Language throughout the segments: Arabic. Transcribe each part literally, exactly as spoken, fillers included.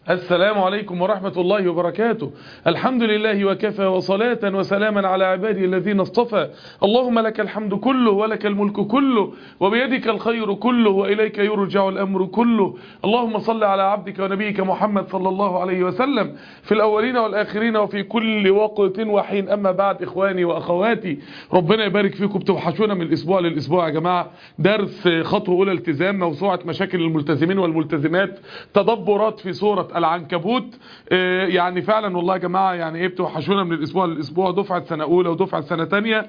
السلام عليكم ورحمة الله وبركاته. الحمد لله وكفى وصلاة وسلاما على عباده الذين اصطفى. اللهم لك الحمد كله ولك الملك كله وبيدك الخير كله وإليك يرجع الأمر كله. اللهم صل على عبدك ونبيك محمد صلى الله عليه وسلم في الأولين والآخرين وفي كل وقت وحين. أما بعد، إخواني وأخواتي، ربنا يبارك فيكم. بتوحشونا من الأسبوع للأسبوع يا جماعة. درس خطوة أولى التزام، موسوعة مشاكل الملتزمين والملتزمات، تدبرات في سورة العنكبوت. يعني فعلا والله يا جماعة، يعني ايه، بتوحشونا من الاسبوع للاسبوع. دفعة سنة اولى ودفعة سنة تانية،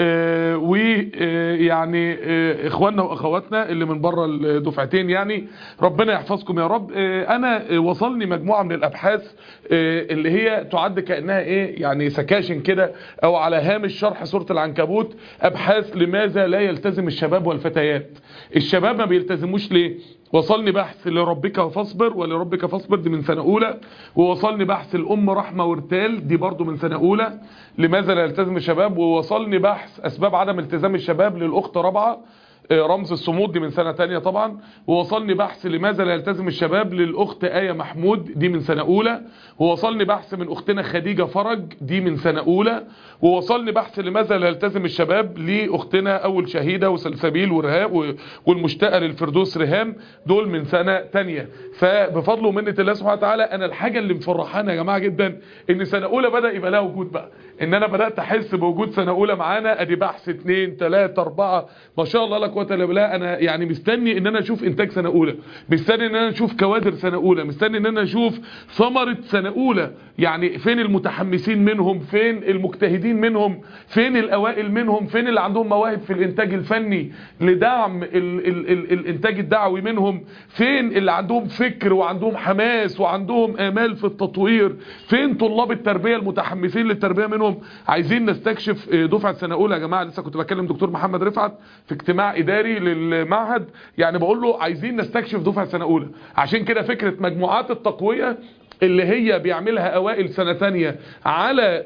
ويعني اخواننا واخواتنا اللي من بره الدفعتين، يعني ربنا يحفظكم يا رب. انا وصلني مجموعة من الابحاث اللي هي تعد كأنها ايه، يعني سكاشن كده او على هامش شرح سورة العنكبوت. ابحاث لماذا لا يلتزم الشباب والفتيات. الشباب ما بيلتزموش ليه؟ وصلني بحث لربك فاصبر ولربك فاصبر، دي من سنة اولى. ووصلني بحث الام رحمة وارتال، دي برضو من سنة اولى، لماذا لا يلتزم الشباب. ووصلني بحث اسباب عدم التزام الشباب للاخت رابعة رمز الصمود، دي من سنة تانية طبعا. ووصلني بحث لماذا لا يلتزم الشباب للأخت آية محمود، دي من سنة أولى. ووصلني بحث من أختنا خديجة فرج، دي من سنة أولى. ووصلني بحث لماذا لا يلتزم الشباب لأختنا أول شهيدة وسلسبيل ورهاب والمشتاقة للفردوس رهام، دول من سنة تانية. فبفضل ومنة الله سبحانه وتعالى، أنا الحاجة اللي مفرحانا يا جماعة جدا إن سنة أولى بدأ يبقى لها وجود بقى، إن أنا بدأت أحس بوجود سنة أولى معانا. أدي بحث اتنين تلاتة أربعة، ما شاء الله لا قوة الا بالله. انا يعني مستني ان انا اشوف انتاج سنة اولى، مستني ان انا اشوف كوادر سنة اولى، مستني ان انا اشوف ثمرة سنة اولى. يعني فين المتحمسين منهم، فين المجتهدين منهم، فين الاوائل منهم، فين اللي عندهم مواهب في الانتاج الفني لدعم ال ال ال الانتاج الدعوي منهم، فين اللي عندهم فكر وعندهم حماس وعندهم امال في التطوير، فين طلاب التربية المتحمسين للتربية منهم. عايزين نستكشف دفعة سنة اولى يا جماعة. لسه كنت بكلم دكتور محمد رفعت في اجتماع اداري للمعهد، يعني بقول له عايزين نستكشف دفعة سنة اولى. عشان كده فكرة مجموعات التقوية اللي هي بيعملها اوائل سنة تانية على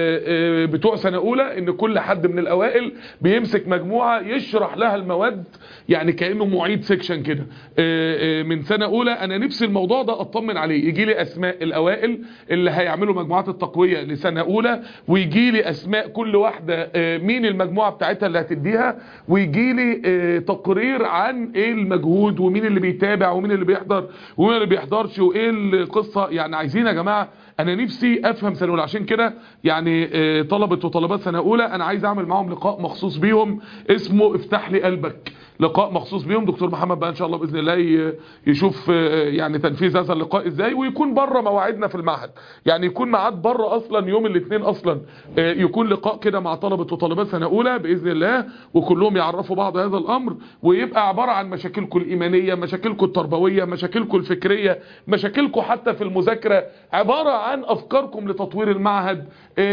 بتوع سنة اولى، ان كل حد من الاوائل بيمسك مجموعة يشرح لها المواد، يعني كأنه معيد سيكشن كده من سنة اولى. انا نفسي الموضوع ده اطمن عليه، يجي لي اسماء الاوائل اللي هيعملوا مجموعات التقوية لسنة اولى، ويجي لي اسماء كل واحدة مين المجموعة بتاعتها اللي هتديها، ويجي لي تقرير عن ايه المجهود ومين اللي بيتابع ومين اللي بيحضر ومين اللي بيحضرش وايه القصة. يعني عايزين يا جماعة، انا نفسي افهم سنة اولى. عشان كده يعني طلبة وطلبات سنة اولى انا عايز اعمل معهم لقاء مخصوص بيهم اسمه افتح لي قلبك، لقاء مخصوص بيهم. دكتور محمد بقى ان شاء الله باذن الله يشوف يعني تنفيذ هذا اللقاء ازاي، ويكون بره مواعيدنا في المعهد، يعني يكون ميعاد بره اصلا يوم الاثنين اصلا، يكون لقاء كده مع طلبة وطالبات سنة اولى باذن الله، وكلهم يعرفوا بعض هذا الامر، ويبقى عبارة عن مشاكلكم الايمانية، مشاكلكم التربوية، مشاكلكم الفكرية، مشاكلكم حتى في المذاكرة، عبارة عن افكاركم لتطوير المعهد.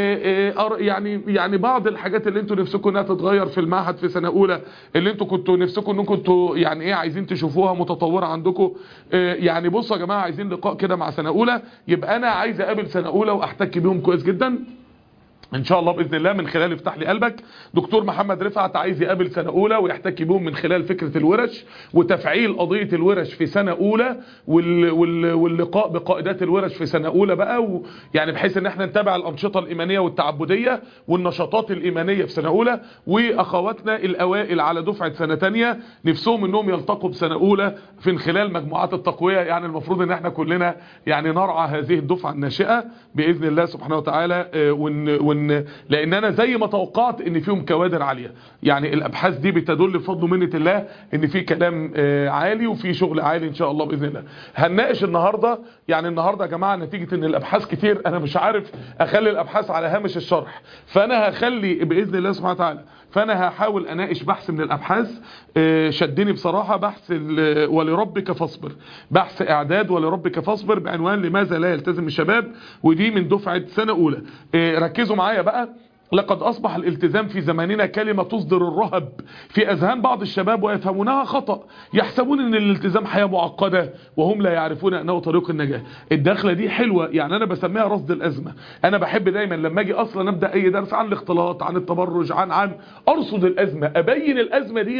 يعني يعني بعض الحاجات اللي انتوا نفسكم انها تتغير في المعهد في سنة اولى، اللي انتوا كنتوا نفسكم انكم انتوا يعني ايه عايزين تشوفوها متطورة عندكم. يعني بصوا يا جماعة، عايزين لقاء كده مع سنة اولى، يبقى انا عايز اقابل سنة اولى واحتك بيهم كويس جدا ان شاء الله باذن الله من خلال افتح لي قلبك. دكتور محمد رفعت عايز يقابل سنه اولى ويحتك بيهم من خلال فكره الورش وتفعيل قضيه الورش في سنه اولى، وال وال واللقاء بقائدات الورش في سنه اولى بقى، يعني بحيث ان احنا نتابع الانشطه الايمانيه والتعبديه والنشاطات الايمانيه في سنه اولى. واخواتنا الاوائل على دفعه سنه ثانيه نفسهم انهم يلتقوا بسنه اولى في خلال مجموعات التقويه. يعني المفروض ان احنا كلنا يعني نرعى هذه الدفعه الناشئه باذن الله سبحانه وتعالى، ون, ون لان انا زي ما توقعت ان فيهم كوادر عالية. يعني الابحاث دي بتدل بفضل منة الله ان في كلام عالي وفي شغل عالي ان شاء الله باذن الله. هنناقش النهاردة، يعني النهاردة يا جماعة نتيجة ان الابحاث كتير انا مش عارف اخلي الابحاث على هامش الشرح، فانا هخلي باذن الله سبحانه وتعالى، فانا هحاول اناقش بحث من الابحاث شدني بصراحة، بحث ولربك فاصبر، بحث اعداد ولربك فاصبر بعنوان لماذا لا يلتزم الشباب، ودي من دفعة سنة اولى. ركزوا معايا بقى. لقد أصبح الالتزام في زماننا كلمة تصدر الرهب في أذهان بعض الشباب ويفهمونها خطأ، يحسبون أن الالتزام حياة معقدة وهم لا يعرفون أنه طريق النجاة. الدخلة دي حلوة، يعني أنا بسميها رصد الأزمة. أنا بحب دايما لما أجي أصلا أبدأ أي درس عن الاختلاط، عن التبرج، عن عن أرصد الأزمة، أبين الأزمة ديت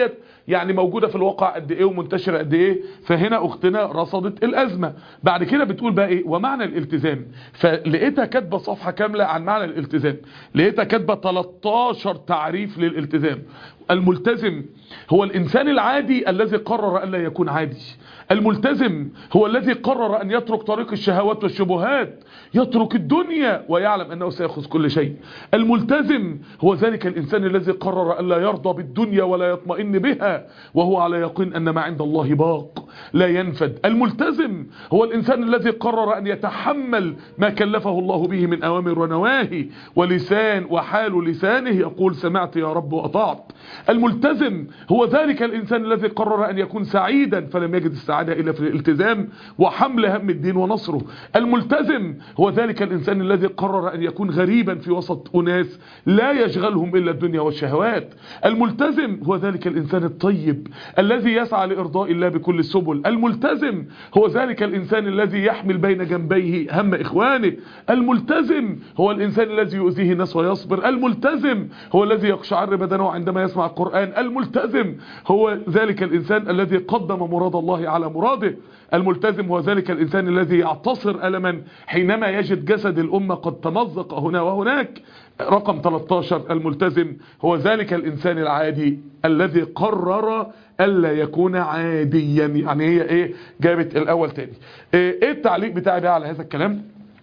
يعني موجودة في الواقع قد ايه ومنتشرة قد ايه. فهنا اختنا رصدت الازمة. بعد كده بتقول بقى ايه ومعنى الالتزام. فلقيتها كاتبة صفحة كاملة عن معنى الالتزام، لقيتها كاتبة تلتاشر تعريف للالتزام. الملتزم هو الانسان العادي الذي قرر ان لا يكون عادي. الملتزم هو الذي قرر ان يترك طريق الشهوات والشبهات، يترك الدنيا ويعلم انه سيأخذ كل شيء. الملتزم هو ذلك الانسان الذي قرر ان لا يرضى بالدنيا ولا يطمئن بها، وهو على يقين ان ما عند الله باق لا ينفد. الملتزم هو الانسان الذي قرر ان يتحمل ما كلفه الله به من اوامر ونواهي، ولسان وحال لسانه يقول سمعت يا رب واطعت. الملتزم هو ذلك الانسان الذي قرر ان يكون سعيدا فلم يجد السعادة الا في الالتزام وحمل هم الدين ونصره. الملتزم هو ذلك الانسان الذي قرر ان يكون غريبا في وسط اناس لا يشغلهم الا الدنيا والشهوات. الملتزم هو ذلك الانسان الطيب الذي يسعى لارضاء الله بكل السبل. الملتزم هو ذلك الانسان الذي يحمل بين جنبيه هم اخوانه. الملتزم هو الانسان الذي يؤذيه الناس ويصبر. الملتزم هو الذي يقشعر بدنه عندما يسمع القرآن. الملتزم هو ذلك الانسان الذي قدم مراد الله على مراده. الملتزم هو ذلك الانسان الذي يعتصر ألما حينما يجد جسد الامة قد تمزق هنا وهناك. رقم تلتاشر الملتزم هو ذلك الانسان العادي الذي قرر الا يكون عاديا. يعني هي ايه جابت الاول تاني. ايه التعليق بتاعي بقى على هذا الكلام،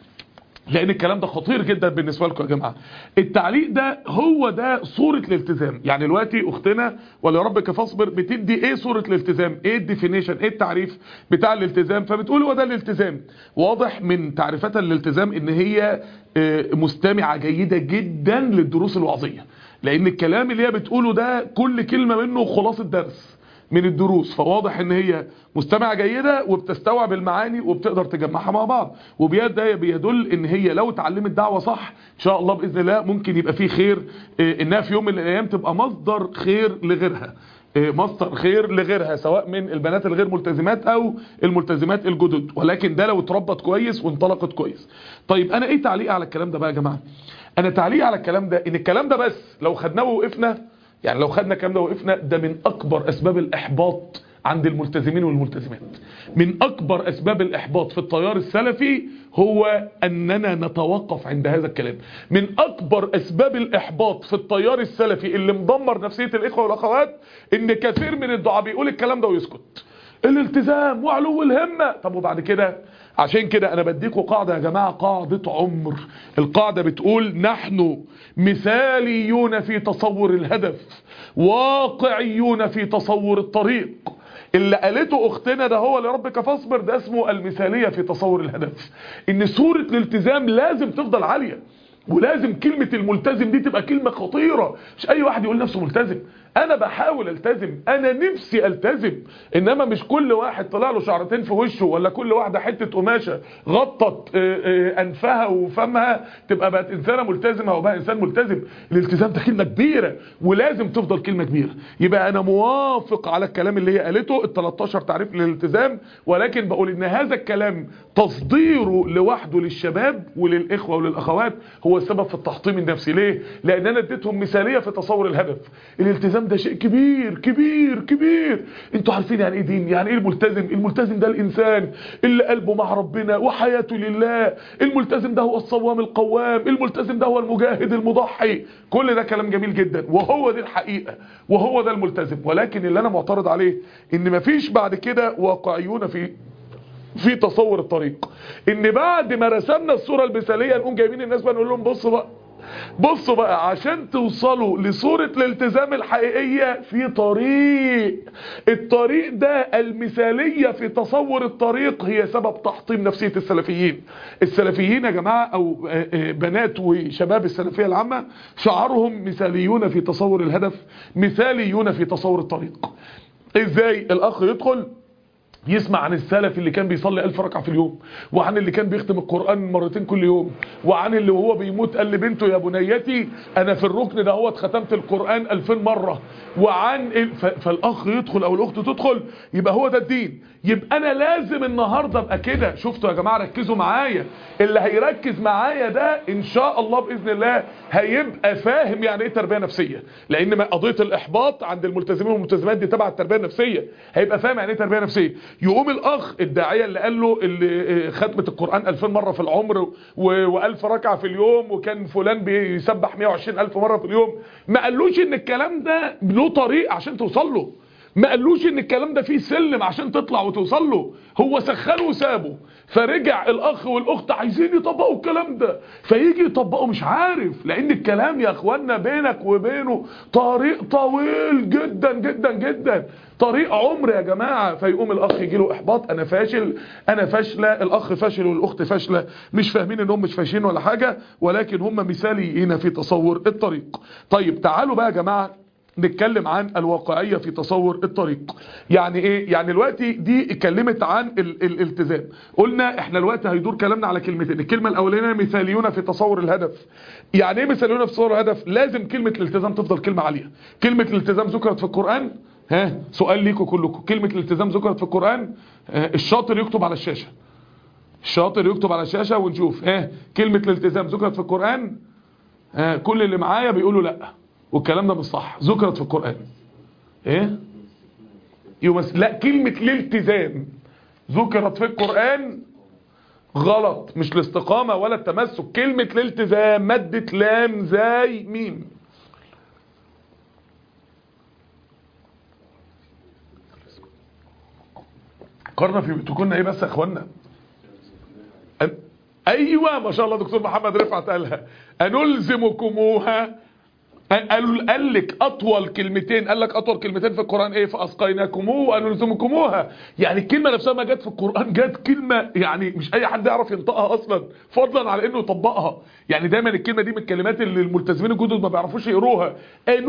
لان الكلام ده خطير جدا بالنسبه لكم يا جماعه. التعليق ده هو ده صوره الالتزام. يعني دلوقتي اختنا ولا ربك فاصبر بتدي ايه صوره الالتزام، ايه الديفينيشن، ايه التعريف بتاع الالتزام. فبتقول هو ده الالتزام. واضح من تعريفات الالتزام ان هي مستمعه جيده جدا للدروس الوعظيه، لان الكلام اللي هي بتقوله ده كل كلمه منه خلاصه درس من الدروس. فواضح ان هي مستمعة جيدة وبتستوعب المعاني وبتقدر تجمعها مع بعض. وبيد ده بيدل ان هي لو اتعلمت دعوة صح ان شاء الله باذن الله ممكن يبقى فيه خير، انها في يوم من الايام تبقى مصدر خير لغيرها، مصدر خير لغيرها سواء من البنات الغير ملتزمات او الملتزمات الجدد. ولكن ده لو اتربت كويس وانطلقت كويس. طيب انا ايه تعليق على الكلام ده بقى يا جماعة؟ انا تعليق على الكلام ده ان الكلام ده بس لو خدناه ووقفنا، يعني لو خدنا الكلام ده وقفنا، ده من اكبر اسباب الاحباط عند الملتزمين والملتزمات. من اكبر اسباب الاحباط في التيار السلفي هو اننا نتوقف عند هذا الكلام. من اكبر اسباب الاحباط في التيار السلفي اللي مدمر نفسية الاخوة والاخوات ان كثير من الدعاء بيقول الكلام ده ويسكت. الالتزام وعلو الهمة. طب وبعد كده؟ عشان كده انا بديكوا قاعدة يا جماعة، قاعدة عمر. القاعدة بتقول نحن مثاليون في تصور الهدف، واقعيون في تصور الطريق. اللي قالته اختنا ده هو لربك فاصبر ده اسمه المثالية في تصور الهدف. ان صورة الالتزام لازم تفضل عالية، ولازم كلمة الملتزم دي تبقى كلمة خطيرة. مش اي واحد يقول نفسه ملتزم. انا بحاول التزم، انا نفسي التزم، انما مش كل واحد طلع له شعرتين في وشه ولا كل واحدة حتة قماشة غطت انفها وفمها تبقى بقت انسانة ملتزمة او بقى انسان ملتزم. الالتزام ده كلمة كبيرة ولازم تفضل كلمة كبيرة. يبقى انا موافق على الكلام اللي هي قالته ال تلتاشر تعريف للالتزام، ولكن بقول ان هذا الكلام تصديره لوحده للشباب وللاخوة وللاخوات هو السبب في التحطيم النفسي. ليه؟ لان انا اديتهم مثالية في تصور الهدف. الالتزام ده شيء كبير كبير كبير. انتوا عارفين يعني ايه دين؟ يعني ايه الملتزم؟ الملتزم ده الانسان اللي قلبه مع ربنا وحياته لله. الملتزم ده هو الصوام القوام. الملتزم ده هو المجاهد المضحي. كل ده كلام جميل جدا وهو دي الحقيقة وهو ده الملتزم. ولكن اللي انا معترض عليه ان مفيش بعد كده واقعيون في في تصور الطريق. ان بعد ما رسمنا الصورة المثالية نقوم جايبين الناس بقى نقول لهم بصوا بقى بصوا بقى عشان توصلوا لصورة الالتزام الحقيقية في طريق. الطريق ده المثالية في تصور الطريق هي سبب تحطيم نفسية السلفيين. السلفيين يا جماعة او بنات وشباب السلفية العامة شعارهم مثاليون في تصور الهدف، مثاليون في تصور الطريق. ازاي الاخ يدخل يسمع عن السلف اللي كان بيصلي ألف ركعة في اليوم، وعن اللي كان بيختم القرآن مرتين كل يوم، وعن اللي وهو بيموت قال لبنته يا بنيتي أنا في الركن ده هو ختمت القرآن ألفين مرة، وعن ال... ف... فالأخ يدخل أو الأخت تدخل، يبقى هو ده الدين. يبقى أنا لازم النهاردة أبقى كده. شفتوا يا جماعة؟ ركزوا معايا، اللي هيركز معايا ده إن شاء الله بإذن الله هيبقى فاهم يعني إيه تربية نفسية، لأن قضية الإحباط عند الملتزمين والملتزمات دي تبع التربية النفسية، هيبقى فاهم يعني إيه تربية نفسية. يقوم الاخ الداعيه اللي قال له اللي ختمه القران ألفين مره في العمر و1000 ركعه في اليوم، وكان فلان بيسبح مئة وعشرين ألف مره في اليوم، ما قالوش ان الكلام ده له طريق عشان توصل له، ما قالوش ان الكلام ده فيه سلم عشان تطلع وتوصل له، هو سخنه وسابه. فرجع الاخ والاخت عايزين يطبقوا الكلام ده، فيجي يطبقوا مش عارف، لان الكلام يا اخوانا بينك وبينه طريق طويل جدا جدا جدا، طريق عمر يا جماعة. فيقوم الاخ يجي له احباط، انا فاشل، انا فاشلة، الاخ فاشل والاخت فاشلة، مش فاهمين انهم مش فاشلين ولا حاجة، ولكن هم مثاليين في تصور الطريق. طيب تعالوا بقى يا جماعة نتكلم عن الواقعية في تصور الطريق. يعني ايه؟ يعني دلوقتي دي اتكلمت عن ال الالتزام، قلنا احنا دلوقتي هيدور كلامنا على كلمتين. الكلمة الاولانية مثاليون في تصور الهدف. يعني ايه مثاليون في تصور الهدف؟ لازم كلمة الالتزام تفضل كلمة عالية. كلمة الالتزام ذكرت في القرآن؟ ها سؤال ليكم كلكم، كلمة الالتزام ذكرت في القرآن؟ ها الشاطر يكتب على الشاشة، الشاطر يكتب على الشاشة ونشوف. ها كلمة الالتزام ذكرت في القرآن؟ ها كل اللي معايا بيقولوا لا، والكلام ده مش صح. ذكرت في القرآن ايه؟ يمس... لا، كلمة الالتزام ذكرت في القرآن غلط، مش الاستقامة ولا التمسك. كلمة الالتزام مادة لام زاي ميم. قرنا في بيوتكن ايه بس يا اخوانا؟ أن... ايوه ما شاء الله دكتور محمد رفعت قالها، انلزمكموها. قال قال لك اطول كلمتين، قال لك اطول كلمتين في القران ايه؟ فاسقيناكموه وانلزمكموها. يعني الكلمه نفسها ما جت في القران، جت كلمه يعني مش اي حد يعرف ينطقها اصلا، فضلا على انه يطبقها. يعني دايما الكلمه دي من الكلمات اللي الملتزمين الجدد ما بيعرفوش يقروها.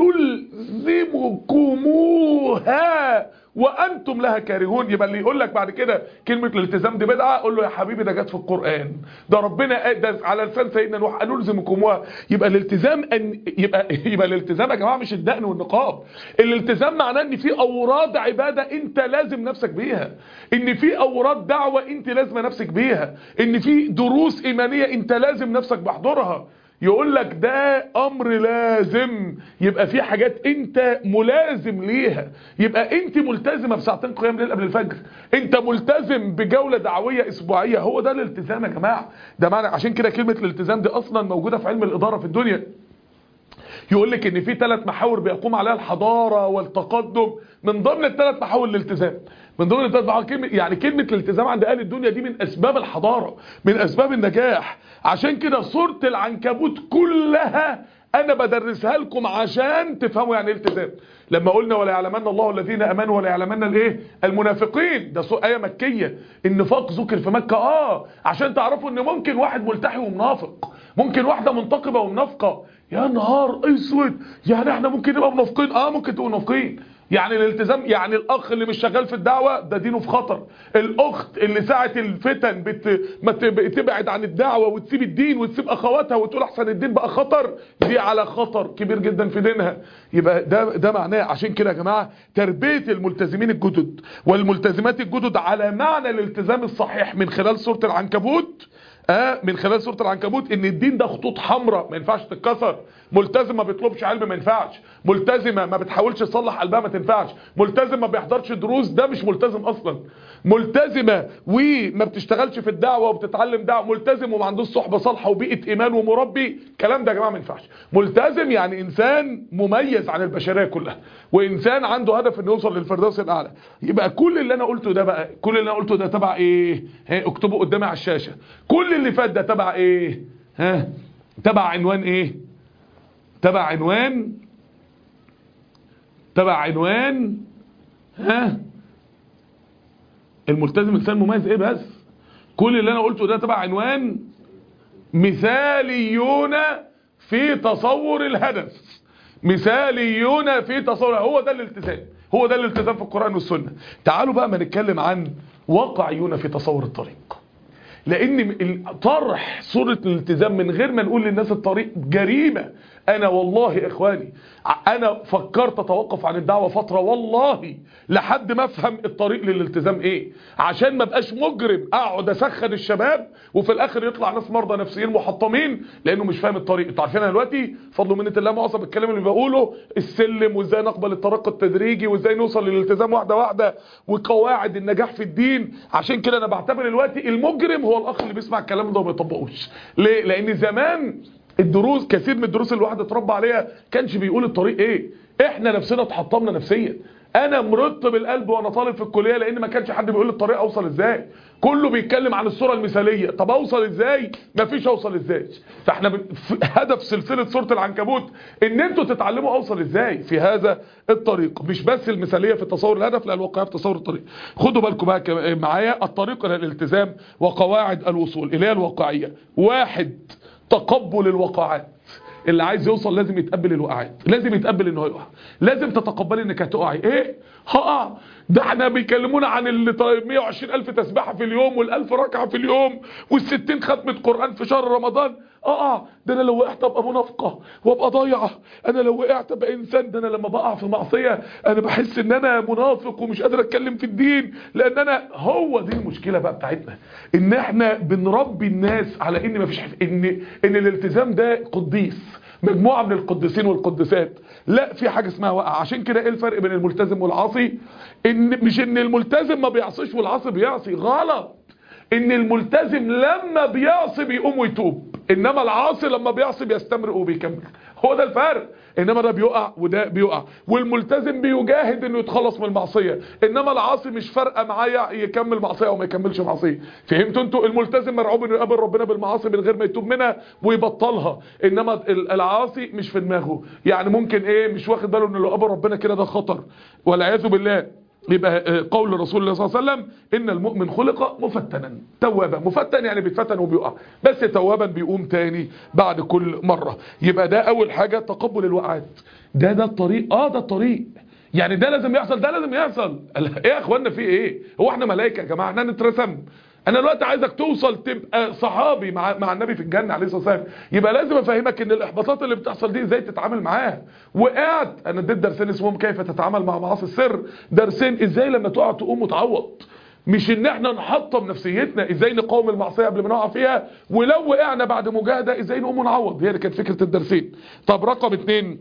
انلزمكموها وانتم لها كارهون. يبقى اللي يقول لك بعد كده كلمه الالتزام دي بدعه، قول له يا حبيبي ده جت في القران، ده ربنا ده على لسان سيدنا نوح انلزمكموها. يبقى الالتزام ان يبقى يبقى الالتزام يا جماعه مش الدقن والنقاب. الالتزام معناه ان في اوراد عباده انت لازم نفسك بيها، ان في اوراد دعوه انت لازم نفسك بيها، ان في دروس ايمانيه انت لازم نفسك بحضورها. يقول لك ده امر لازم، يبقى في حاجات انت ملازم ليها. يبقى انت ملتزمه بساعتين قيام ليل قبل الفجر، انت ملتزم بجوله دعويه اسبوعيه، هو ده الالتزام يا جماعه. ده معنى عشان كده كلمه الالتزام دي اصلا موجوده في علم الاداره في الدنيا. يقول لك ان في ثلاث محاور بيقوم عليها الحضاره والتقدم، من ضمن الثلاث محاور الالتزام، من ضمن الثلاث محاور كلمه. يعني كلمه الالتزام عند اهل الدنيا دي من اسباب الحضاره، من اسباب النجاح. عشان كده سوره العنكبوت كلها انا بدرسها لكم عشان تفهموا يعني ايه التزام. لما قلنا ولا يعلمن الله الذين امنوا ولا يعلمن الايه المنافقين، ده ايه مكيه. النفاق ذكر في مكه اه عشان تعرفوا ان ممكن واحد ملتحي ومنافق، ممكن واحده منتقبه ومنافقه. يا نهار اسود، يعني احنا ممكن نبقى منافقين؟ اه ممكن تبقوا منافقين. يعني الالتزام يعني الاخ اللي مش شغال في الدعوه ده دينه في خطر، الاخت اللي ساعه الفتن بت... ما تبعد عن الدعوه وتسيب الدين وتسيب اخواتها وتقول احسن الدين بقى خطر، دي على خطر كبير جدا في دينها. يبقى ده ده معناه. عشان كده يا جماعه تربيه الملتزمين الجدد والملتزمات الجدد على معنى الالتزام الصحيح من خلال سوره العنكبوت، اه من خلال سوره العنكبوت، ان الدين ده خطوط حمراء ما ينفعش تتكسر. ملتزم ما بيطلبش علم ما ينفعش، ملتزمه ما بتحاولش تصلح قلبها ما تنفعش، ملتزم ما بيحضرش دروس ده مش ملتزم اصلا، ملتزمه وما بتشتغلش في الدعوه وبتتعلم دعوه، ملتزم وما عندوش صحبه صالحه وبيئه ايمان ومربي، الكلام ده يا جماعه ما ينفعش. ملتزم يعني انسان مميز عن البشريه كلها، وانسان عنده هدف انه يوصل للفردوس الاعلى. يبقى كل اللي انا قلته ده بقى، كل اللي انا قلته ده تبع ايه؟ ها اكتبوا قدامي على الشاشه. كل اللي فات ده تبع ايه؟ ها تبع عنوان ايه؟ تبع عنوان تبع عنوان ها الملتزم انسان مميز. ايه بس كل اللي انا قلته ده تبع عنوان مثاليون في تصور الهدف، مثاليون في تصور، هو ده الالتزام. هو ده الالتزام في القرآن والسنة. تعالوا بقى ما نتكلم عن واقعيون في تصور الطريق، لان طرح صورة الالتزام من غير ما نقول للناس الطريق جريمة. انا والله يا اخواني انا فكرت اتوقف عن الدعوة فترة والله لحد ما افهم الطريق للالتزام ايه، عشان ما بقاش مجرم اقعد اسخن الشباب وفي الاخر يطلع ناس مرضى نفسيين محطمين لانه مش فاهم الطريق. انتوا عارفين انا دلوقتي فضل منة الله معظم الكلام اللي بقوله السلم، وازاي نقبل الترقي التدريجي، وازاي نوصل للالتزام واحدة واحدة، وقواعد النجاح في الدين. عشان كده انا بعتبر دلوقتي المجرم هو الاخ اللي بيسمع الكلام ده وما يطبقوش. ليه؟ لان زمان الدروس كثير من الدروس اللي الواحد اتربى عليها كانش بيقول الطريق ايه. احنا نفسنا اتحطمنا نفسيا. انا مرضت بالقلب وانا طالب في الكليه لان ما كانش حد بيقول لي الطريق اوصل ازاي. كله بيتكلم عن الصوره المثاليه، طب اوصل ازاي؟ مفيش اوصل ازاي. فاحنا ب... هدف سلسله سوره العنكبوت ان انتوا تتعلموا اوصل ازاي في هذا الطريق، مش بس المثاليه في تصور الهدف، لا الواقعيه في تصور الطريق. خدوا بالكم بقى معايا الطريق الى الالتزام وقواعد الوصول اللي هي الواقعيه. واحد، تقبل الوقعات. اللي عايز يوصل لازم يتقبل الوقعات، لازم يتقبل انه هيقع، لازم تتقبلي انك هتقعي. ايه هقع؟ ده احنا بيكلمونا عن ال مية وعشرين الف تسبيحه في اليوم والالف ركعه في اليوم والستين ختمه قران في شهر رمضان. اقع؟ ده انا لو وقعت ابقى منافقه وابقى ضايعه، انا لو وقعت ابقى انسان. ده انا لما بقع في معصيه انا بحس ان انا منافق ومش قادر اتكلم في الدين، لان انا هو دي المشكله بقى بتاعتنا، ان احنا بنربي الناس على ان مفيش حف... ان ان الالتزام ده قديس، مجموعه من القديسين والقدسات. لا، في حاجه اسمها وقع. عشان كده ايه الفرق بين الملتزم والعاصي؟ ان مش ان الملتزم ما بيعصيش والعاصي بيعصي، غلط. ان الملتزم لما بيعصي بيقوم ويتوب، انما العاصي لما بيعصي بيستمر وبيكمل. هو ده الفرق. انما ده بيقع وده بيقع، والملتزم بيجاهد انه يتخلص من المعصيه، انما العاصي مش فارقه معايا يكمل معصيه او ما يكملش معصيه. فهمتوا انتوا؟ الملتزم مرعوب انه يقابل ربنا بالمعاصي من غير ما يتوب منها ويبطلها، انما العاصي مش في دماغه، يعني ممكن ايه مش واخد باله انه لو قابل ربنا كده ده خطر والعياذ بالله. يبقى قول رسول الله صلى الله عليه وسلم ان المؤمن خلق مفتنا توابا. مفتن يعني بيتفتن وبيقع، بس توابا بيقوم تاني بعد كل مرة. يبقى ده اول حاجة تقبل الوقعات. ده ده الطريق. اه ده الطريق، يعني ده لازم يحصل، ده لازم يحصل. ايه يا اخوانا في ايه؟ هو احنا ملائكة يا جماعة؟ احنا نترسم؟ انا دلوقتي عايزك توصل تبقى صحابي مع مع النبي في الجنه عليه الصلاه والسلام، يبقى لازم افهمك ان الاحباطات اللي بتحصل دي ازاي تتعامل معاها. وقعت، انا اديت درسين اسمهم كيف تتعامل مع معاصي السر، درسين ازاي لما تقع تقوم وتعوض، مش ان احنا نحطم نفسيتنا، ازاي نقاوم المعصيه قبل ما نقع فيها، ولو وقعنا بعد مجاهده ازاي نقوم ونعوض. هي دي كانت فكره الدرسين. طب رقم اتنين،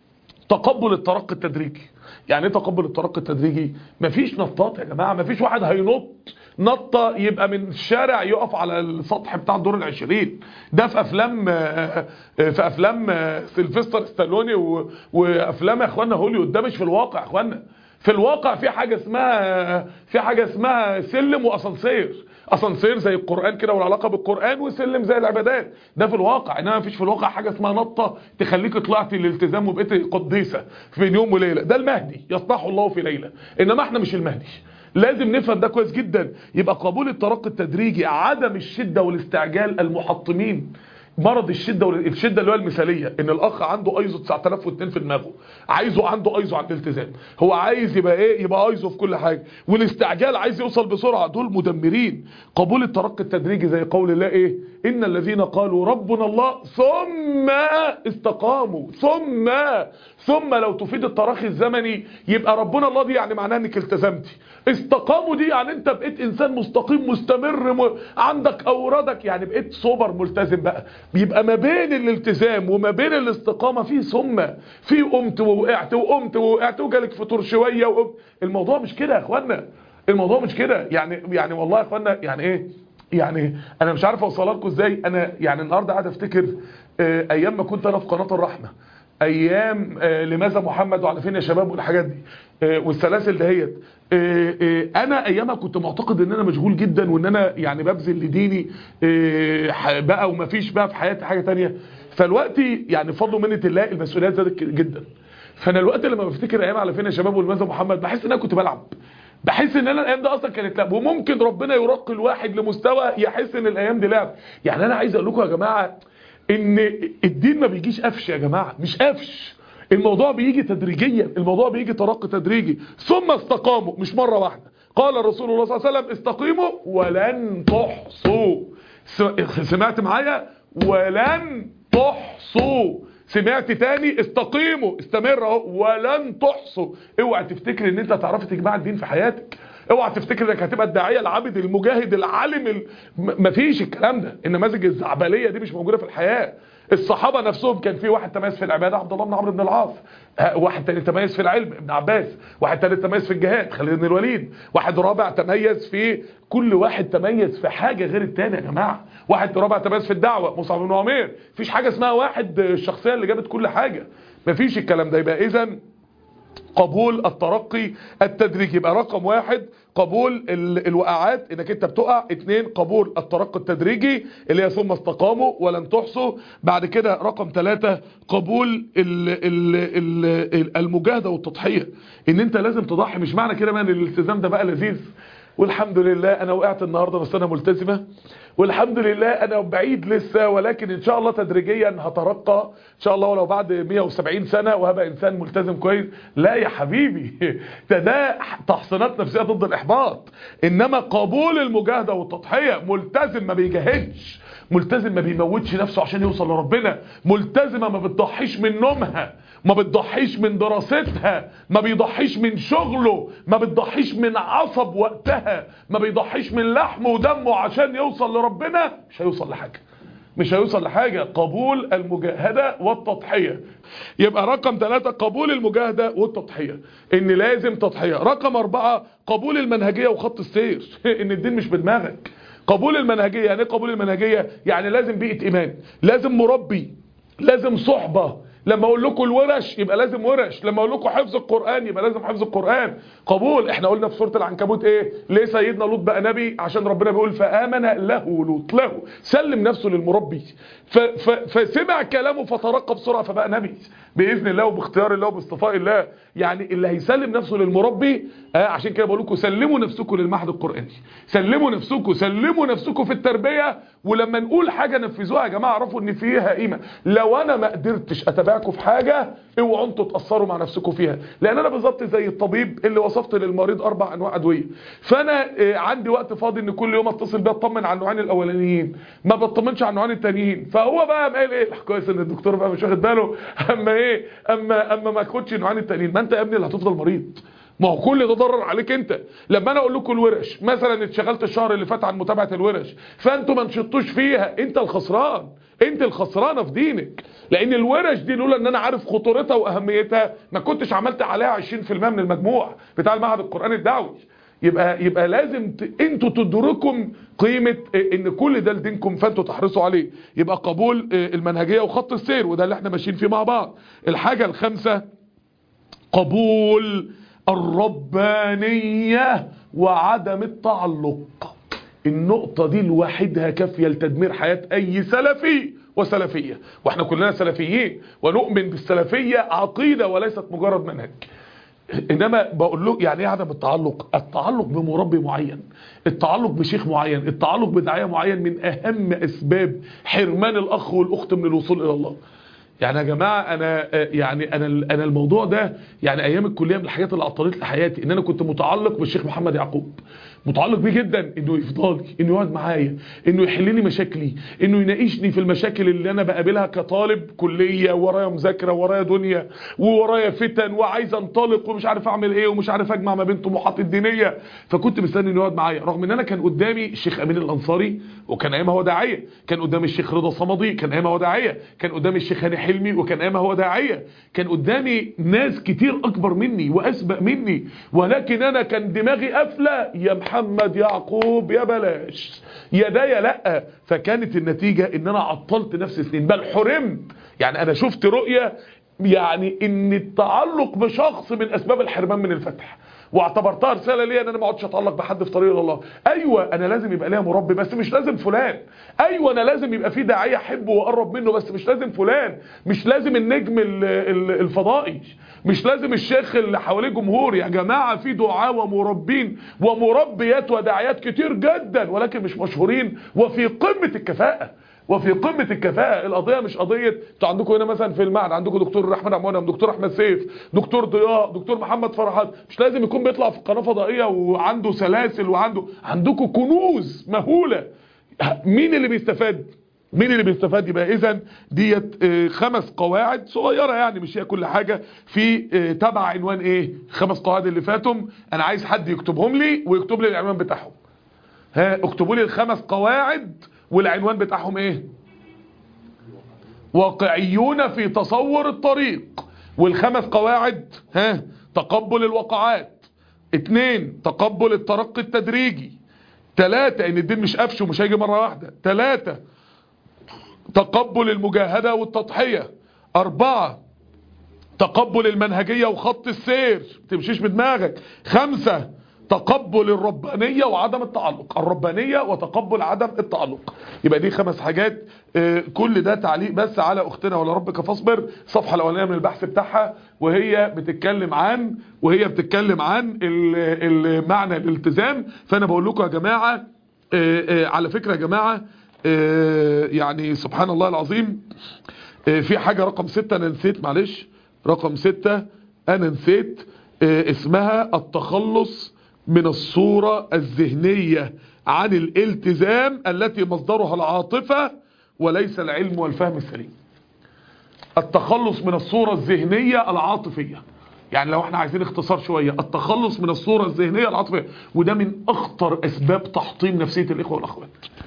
تقبل الترقي التدريجي. يعني ايه تقبل الترقي التدريجي؟ مفيش نطات يا جماعه، مفيش واحد هينط نطه يبقى من الشارع يقف على السطح بتاع الدور العشرين. ده في افلام في افلام سيلفستر ستالوني وافلام يا اخوانا هوليوود، ده مش في الواقع يا اخوانا. في الواقع في حاجه اسمها في حاجه اسمها سلم واسانسير. اسانسير زي القرآن كده والعلاقة بالقرآن، وسلم زي العبادات. ده في الواقع، انما مفيش في الواقع حاجة اسمها نطة تخليك طلعتي الالتزام وبقيتي قديسة في يوم وليلة. ده المهدي يصنعه الله في ليلة، انما احنا مش المهدي. لازم نفهم ده كويس جدا. يبقى قبول الترقي التدريجي، عدم الشدة والاستعجال المحطمين. مرض الشده والشده اللي هو المثاليه، ان الاخ عنده ايزو تسعة آلاف واثنين في دماغه، عايزه عنده ايزو على الالتزام، هو عايز يبقى ايه؟ يبقى ايزو في كل حاجه، والاستعجال عايز يوصل بسرعه. دول مدمرين. قبول الترقي التدريجي زي قول الله ايه؟ ان الذين قالوا ربنا الله ثم استقاموا. ثم ثم لو تفيد التراخي الزمني، يبقى ربنا الله دي يعني معناها انك التزمتي. استقاموا دي يعني انت بقيت انسان مستقيم مستمر، م... عندك اوردك، يعني بقيت سوبر ملتزم بقى. بيبقى ما بين الالتزام وما بين الاستقامة في ثم، في قمت ووقعت وقمت ووقعت وجالك فطور شوية وقمت. الموضوع مش كده يا اخوانا، الموضوع مش كده. يعني يعني والله يا اخوانا يعني ايه، يعني انا مش عارف اوصلها لكم ازاي. انا يعني النهارده قاعد افتكر آه ايام ما كنت انا في قناة الرحمة، ايام آه لماذا محمد وعلى فين يا شباب والحاجات دي آه والسلاسل دهيت. آه آه انا ايامها كنت معتقد ان انا مشغول جدا، وان انا يعني ببذل لديني آه بقى، ومفيش بقى في حياتي حاجة تانية. فالوقتي يعني بفضل ومنة الله المسؤوليات زادت جدا. فانا الوقت لما بفتكر ايام على فين يا شباب ولماذا محمد، بحس ان انا كنت بلعب، بحس ان انا الايام دي اصلا كانت لعب. وممكن ربنا يرقي الواحد لمستوى يحس ان الايام دي لعب. يعني انا عايز اقول لكم يا جماعه ان الدين ما بيجيش قفش يا جماعه، مش قفش. الموضوع بيجي تدريجيا، الموضوع بيجي ترقي تدريجي. ثم استقاموا، مش مرة واحدة. قال رسول الله صلى الله عليه وسلم استقيموا ولن تحصوا. سمعت معايا؟ ولن تحصوا. سمعت تاني؟ استقيموا، استمر اهو، ولن تحصوا. اوعى تفتكر ان انت هتعرف تجمع الدين في حياتك، اوعى تفتكر انك هتبقى الداعيه العابد المجاهد العالم ال... مفيش الكلام ده. النماذج الزعبليه دي مش موجوده في الحياه. الصحابه نفسهم كان في واحد تميز في العباده، عبد الله بن عمرو بن العاص. واحد تاني تميز في العلم، ابن عباس. واحد تالت تميز في الجهاد، خالد بن الوليد. واحد رابع تميز في، كل واحد تميز في حاجه غير التاني يا جماعه. واحد رابع تميز في الدعوه، مصعب بن عمير. مفيش حاجه اسمها واحد الشخصيه اللي جابت كل حاجه، مفيش الكلام ده. يبقى اذا قبول الترقي التدريجي. يبقى رقم واحد قبول الوقعات، انك انت بتقع. اتنين قبول الترقي التدريجي اللي هي ثم استقاموا ولن تحصوا. بعد كده رقم ثلاثة قبول ال ال ال المجاهدة والتضحية، ان انت لازم تضحي. مش معنى كده بقى ان الالتزام ده بقى لذيذ والحمد لله انا وقعت النهاردة بس انا ملتزمة والحمد لله انا بعيد لسه، ولكن ان شاء الله تدريجيا هترقى ان شاء الله ولو بعد مية وسبعين سنة وهبقى انسان ملتزم كويس. لا يا حبيبي، ده ده تحصينات نفسية ضد الاحباط. انما قبول المجاهدة والتضحية، ملتزم ما بيجاهدش، ملتزم ما بيموتش نفسه عشان يوصل لربنا، ملتزمة ما بتضحيش من نومها، ما بتضحيش من دراستها، ما بيضحيش من شغله، ما بتضحيش من عصب وقتها، ما بيضحيش من لحمه ودمه عشان يوصل لربنا. مش هيوصل لحاجة، مش هيوصل لحاجة. قبول المجاهدة والتضحية. يبقى رقم ثلاثة قبول المجاهدة والتضحية، ان لازم تضحية. رقم اربعة قبول المنهجية وخط السير، ان الدين مش بدماغك. قبول المنهجية يعني ايه؟ قبول المنهجية يعني لازم بيئة ايمان، لازم مربي، لازم صحبة. لما اقول لكم الورش يبقى لازم ورش، لما اقول لكم حفظ القرآن يبقى لازم حفظ القرآن. قبول. احنا قلنا في سورة العنكبوت ايه؟ ليه سيدنا لوط بقى نبي؟ عشان ربنا بيقول فآمن له لوط، له سلم نفسه للمربي، ف ف فسمع كلامه فترقى بسرعة فبقى نبي بإذن الله وباختيار الله وباصطفاء الله. يعني اللي هيسلم نفسه للمربي آه عشان كده بقول لكم سلموا نفسكم للمعهد القرآني، سلموا نفسكم، سلموا نفسكم في التربية. ولما نقول حاجة نفذوها يا جماعة، اعرفوا ان فيها قيمة. لو انا ما قدرتش اتابعكم في حاجة اوعوا انتوا تاثروا مع نفسكم فيها، لان انا بالظبط زي الطبيب اللي وصفت للمريض اربع انواع ادويه، فانا آه عندي وقت فاضي ان كل يوم اتصل بيه اطمن على النوعين الاولانيين، ما بطمنش على النوعين التانيين. فهو بقى قال ايه؟ كويس ان الدكتور بقى مش واخد باله. اما ايه؟ اما اما ما تاخدش النوعين التانيين، ما انت يا ابني اللي هتفضل مريض، ما هو كل ده ضرر عليك انت. لما انا اقول لكم الورش مثلا، اتشغلت الشهر اللي فات عن متابعه الورش فانتوا ما نشطوش فيها، انت الخسران، انت الخسرانه في دينك. لان الورش دي لولا ان انا عارف خطورتها واهميتها ما كنتش عملت عليها عشرين في المية من المجموع بتاع المعهد القرآني الدعوي. يبقى يبقى لازم ت... انتوا تدركم قيمه ان كل ده لدينكم فانتوا تحرصوا عليه. يبقى قبول المنهجيه وخط السير، وده اللي احنا ماشيين فيه مع بعض. الحاجه الخامسه قبول الربانية وعدم التعلق. النقطة دي لوحدها كافية لتدمير حياة أي سلفي وسلفية، واحنا كلنا سلفيين ونؤمن بالسلفية عقيدة وليست مجرد منهج. انما بقول له يعني ايه عدم التعلق؟ التعلق بمربي معين، التعلق بشيخ معين، التعلق بداعية معين من اهم اسباب حرمان الاخ والاخت من الوصول الى الله. يعني يا جماعه انا يعني انا انا الموضوع ده يعني ايام الكليه من الحاجات اللي عطلت لي حياتي، ان انا كنت متعلق بالشيخ محمد يعقوب، متعلق بيه جدا، انه يفضل انه يقعد معايا، انه يحل لي مشاكلي، انه يناقشني في المشاكل اللي انا بقابلها كطالب كليه، ورايا مذاكره ورايا دنيا ورايا فتن وعايز انطلق ومش عارف اعمل ايه ومش عارف اجمع ما بين طموحاتي الدينيه. فكنت مستني انه يقعد معايا، رغم ان انا كان قدامي الشيخ امين الانصاري وكان ايامها هو داعيه، كان قدامي الشيخ رضا صمدي كان ايامها هو داعيه، كان قدامي الشيخ هاني حلمي وكان ايامها هو داعيه، كان قدامي ناس كتير اكبر مني واسبق مني، ولكن انا كان دماغي قافله يا محمد يعقوب يا بلاش يا ده يا لا. فكانت النتيجه ان انا عطلت نفسي سنين، بل حرمت. يعني انا شفت رؤيه يعني ان التعلق بشخص من اسباب الحرمان من الفتح، واعتبرتها رساله ليا ان انا ما اقعدش اتعلق بحد في طريق الله. ايوه انا لازم يبقى ليا مربي بس مش لازم فلان، ايوه انا لازم يبقى في داعيه احبه واقرب منه بس مش لازم فلان، مش لازم النجم الفضائي، مش لازم الشيخ اللي حواليه جمهور. يا جماعه في دعاة ومربين ومربيات وداعيات كتير جدا ولكن مش مشهورين وفي قمه الكفاءه وفي قمه الكفاءه. القضيه مش قضيه انتوا عندكم هنا مثلا في المعهد عندكم دكتور احمد عمونه، دكتور احمد سيف، دكتور ضياء، دكتور محمد فرحات، مش لازم يكون بيطلع في قناه فضائيه وعنده سلاسل وعنده عندكم كنوز مهوله. مين اللي بيستفاد؟ مين اللي بيستفاد؟ يبقى اذا ديت خمس قواعد صغيره يعني مش هي كل حاجه في تبع عنوان ايه؟ خمس قواعد اللي فاتهم انا عايز حد يكتبهم لي ويكتب لي العنوان بتاعهم. ها اكتبوا لي الخمس قواعد والعنوان بتاعهم ايه؟ واقعيون في تصور الطريق. والخمس قواعد ها تقبل الوقعات، اتنين تقبل الترقي التدريجي، تلاتة ان الدين مش قفش ومش هيجي مرة واحدة، تلاتة تقبل المجاهدة والتضحية، اربعة تقبل المنهجية وخط السير تمشيش بدماغك، خمسة تقبل الربانية وعدم التعلق، الربانية وتقبل عدم التعلق. يبقى دي خمس حاجات. اه كل ده تعليق بس على اختنا ولا ربك فاصبر الصفحة الاولانية من البحث بتاعها، وهي بتتكلم عن وهي بتتكلم عن معنى الالتزام. فانا بقول لكم يا جماعة اه اه على فكرة يا جماعة اه يعني سبحان الله العظيم اه في حاجة رقم ستة انا نسيت، معلش رقم ستة انا نسيت اه اسمها التخلص من الصورة الذهنية عن الالتزام التي مصدرها العاطفة وليس العلم والفهم السليم. التخلص من الصورة الذهنية العاطفية، يعني لو احنا عايزين اختصار شوية، التخلص من الصورة الذهنية العاطفية، وده من اخطر اسباب تحطيم نفسية الاخوة والاخوات.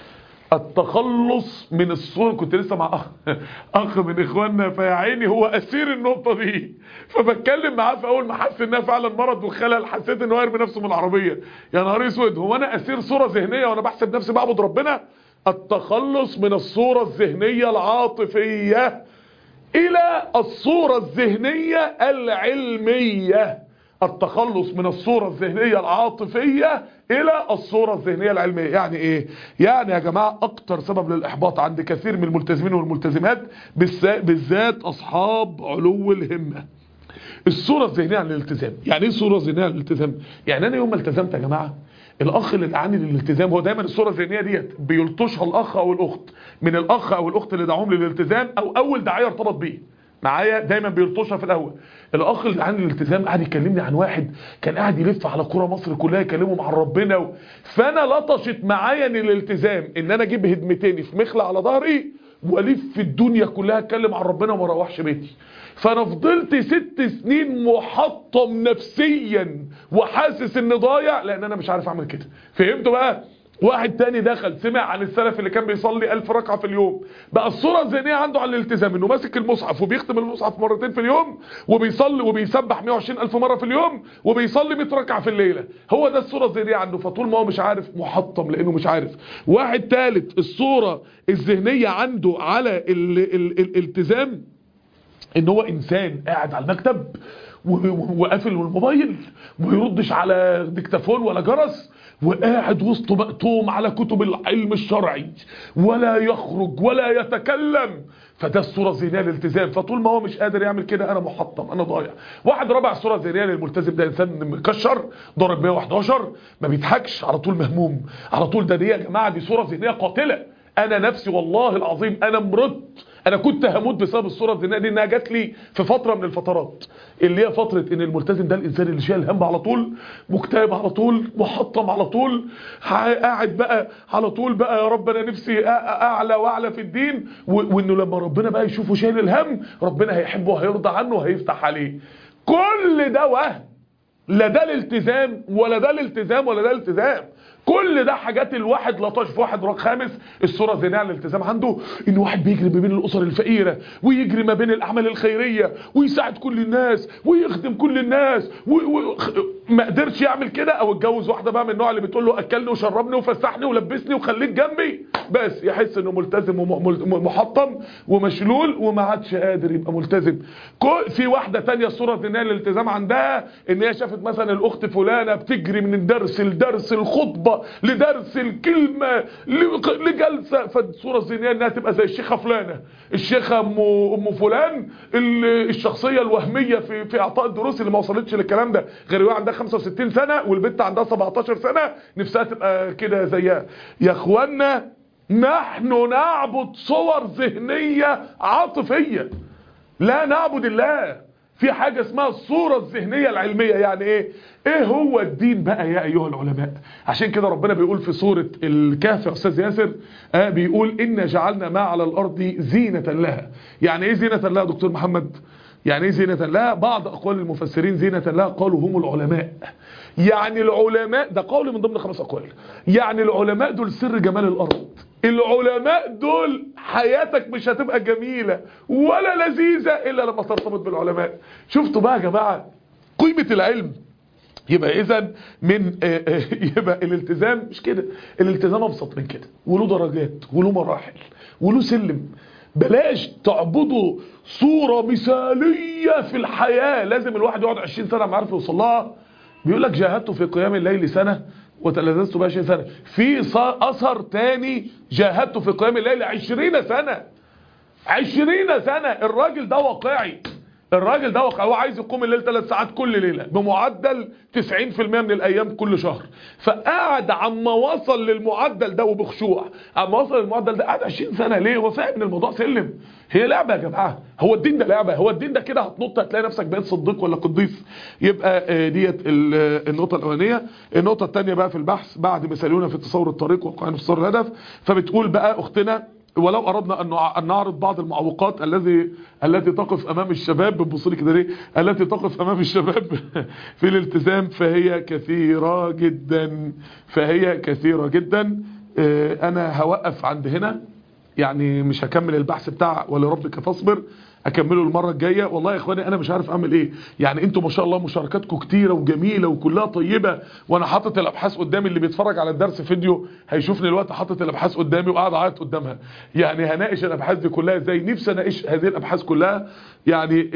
التخلص من الصورة. كنت لسه مع اخ, أخ من اخواننا فيا عيني هو اسير النقطة دي، فبتكلم معاه في اول ما حس انها فعلا مرض وخلل، حسيت انه هيرمي نفسه من العربية. يا نهار اسود، هو انا اسير صورة ذهنية وانا بحسب نفسي بعبد ربنا؟ التخلص من الصورة الذهنية العاطفية الى الصورة الذهنية العلمية. التخلص من الصورة الذهنية العاطفية الى الصورة الذهنية العلمية. يعني ايه؟ يعني يا جماعة اكتر سبب للاحباط عند كثير من الملتزمين والملتزمات بالذات اصحاب علو الهمة الصورة الذهنية عن الالتزام. يعني ايه الصورة الذهنية عن الالتزام؟ يعني انا يوم ما التزمت يا جماعة، الاخ اللي دعاني للالتزام هو دايما الصورة الذهنية ديت بيلطشها الاخ او الاخت من الاخ او الاخت اللي دعوهم للالتزام او اول داعية ارتبط بيه معايا، دايما بيلطشها في الاول. الاخ اللي دعاني للالتزام قاعد يكلمني عن واحد كان قاعد يلف على كرة مصر كلها يكلمهم عن ربنا و... فانا لطشت معايا ان الالتزام ان انا اجيب هدمتين في مخلة على ظهري والف في الدنيا كلها اتكلم عن ربنا وما اروحش بيتي. فانا فضلت ست سنين محطم نفسيا وحاسس اني ضايع لان انا مش عارف اعمل كده. فهمتوا بقى؟ واحد تاني دخل سمع عن السلف اللي كان بيصلي ألف ركعة في اليوم، بقى الصورة الذهنية عنده عن الالتزام انه ماسك المصحف وبيختم المصحف مرتين في اليوم وبيصلي وبيسبح مئة وعشرين ألف مرة في اليوم وبيصلي مئة ركعة في الليلة. هو ده الصورة الذهنية عنده، فطول ما هو مش عارف محطم لانه مش عارف. واحد تالت الصورة الذهنية عنده على ال ال الالتزام ان هو انسان قاعد على المكتب وقافل الموبايل وما يردش على ديكتافون ولا جرس وقاعد وسط مقطوم على كتب العلم الشرعي ولا يخرج ولا يتكلم. فده الصورة الذهنية للالتزام. فطول ما هو مش قادر يعمل كده انا محطم انا ضايع. واحد رابع الصورة الذهنية للملتزم ده انسان مكشر ضارب مئة وحداشر ما بيضحكش على طول مهموم على طول. ده دي يا جماعة دي صورة ذهنية قاتلة. انا نفسي والله العظيم انا مرضت، انا كنت هموت بسبب الصورة الذهنية دي انها جات لي في فترة من الفترات اللي هي فترة ان الملتزم ده الانسان اللي شايل هم على طول مكتئب على طول محطم على طول قاعد بقى على طول بقى يا رب انا نفسي اعلى واعلى في الدين، وانه لما ربنا بقى يشوفه شايل الهم ربنا هيحبه وهيرضى عنه وهيفتح عليه. كل ده وهم، لا ده الالتزام ولا ده الالتزام ولا ده الالتزام. كل ده حاجات الواحد لطش في واحد رقم خامس. الصورة الذهنية عن الالتزام عنده ان واحد بيجري ما بين الاسر الفقيرة ويجري ما بين الاعمال الخيرية ويساعد كل الناس ويخدم كل الناس و... و... ما قدرش يعمل كده او اتجوز واحدة بقى من النوع اللي بتقول له اكلني وشربني وفسحني ولبسني وخليك جنبي بس يحس انه ملتزم ومحطم ومشلول وما عادش قادر يبقى ملتزم. في واحدة تانية الصورة الذهنية للالتزام عندها ان هي شافت مثلا الاخت فلانة بتجري من الدرس لدرس الخطبة لدرس الكلمة لجلسة، فالصورة الذهنية انها تبقى زي الشيخة فلانة الشيخة ام ام فلان الشخصية الوهمية في في اعطاء الدروس اللي ما وصلتش للكلام ده غير واحد عندها خمسة وستين سنة والبنت عندها سبعتاشر سنة نفسها تبقى كده زيها. يا اخوانا نحن نعبد صور ذهنية عاطفية، لا نعبد الله. في حاجة اسمها الصورة الذهنية العلمية. يعني ايه ايه هو الدين بقى يا ايها العلماء؟ عشان كده ربنا بيقول في سورة الكهف يا استاذ ياسر، آه بيقول إن جعلنا ما على الارض زينة لها. يعني ايه زينة لها دكتور محمد؟ يعني ايه زينة لها؟ بعض اقوال المفسرين زينة لها قالوا هم العلماء. يعني العلماء ده قول من ضمن خمس اقوال. يعني العلماء دول سر جمال الارض. العلماء دول حياتك مش هتبقى جميلة ولا لذيذة الا لما ترتبط بالعلماء. شفتوا بقى يا جماعة قيمة العلم؟ يبقى اذا من يبقى الالتزام مش كده، الالتزام ابسط من كده، وله درجات وله مراحل وله سلم. بلاش تعبدوا صورة مثالية في الحياة لازم الواحد يقعد عشرين سنة ما عارف يوصل لها. بيقول لك جاهدت في قيام الليل سنة وتلذذت بها عشرين سنة. في اثر تاني جاهدت في قيام الليل عشرين سنة. عشرين سنة. الراجل ده واقعي، الراجل ده واقعي. هو عايز يقوم الليل ثلاث ساعات كل ليلة بمعدل تسعين في المية من الايام كل شهر. فقعد عما وصل للمعدل ده وبخشوع، عما وصل للمعدل ده قعد عشرين سنة. ليه؟ هو فاهم ان الموضوع سلم. هي لعبة يا جماعة. هو الدين ده لعبة؟ هو الدين ده كده هتنط هتلاقي نفسك بقيت صديق ولا قديس. يبقى ديت النقطة الاولانية. النقطة الثانية بقى في البحث بعد مثاليون في تصور الطريق وقائم في تصور الهدف، فبتقول بقى اختنا ولو أردنا أن نعرض بعض المعوقات الذي التي تقف أمام الشباب، بتبصلي كده ليه؟ التي تقف أمام الشباب في الالتزام فهي كثيرة جدا، فهي كثيرة جدا. أنا هوقف عند هنا، يعني مش هكمل البحث بتاع ولربك فاصبر، اكمله المره الجايه. والله يا اخواني انا مش عارف اعمل ايه. يعني انتوا ما شاء الله مشاركاتكم كتيره وجميله وكلها طيبه، وانا حاطط الابحاث قدامي. اللي بيتفرج على الدرس فيديو هيشوفني الوقت حاطط الابحاث قدامي وقاعد اعيط قدامها. يعني هناقش الابحاث دي كلها ازاي؟ نفسي اناقش هذه الابحاث كلها يعني،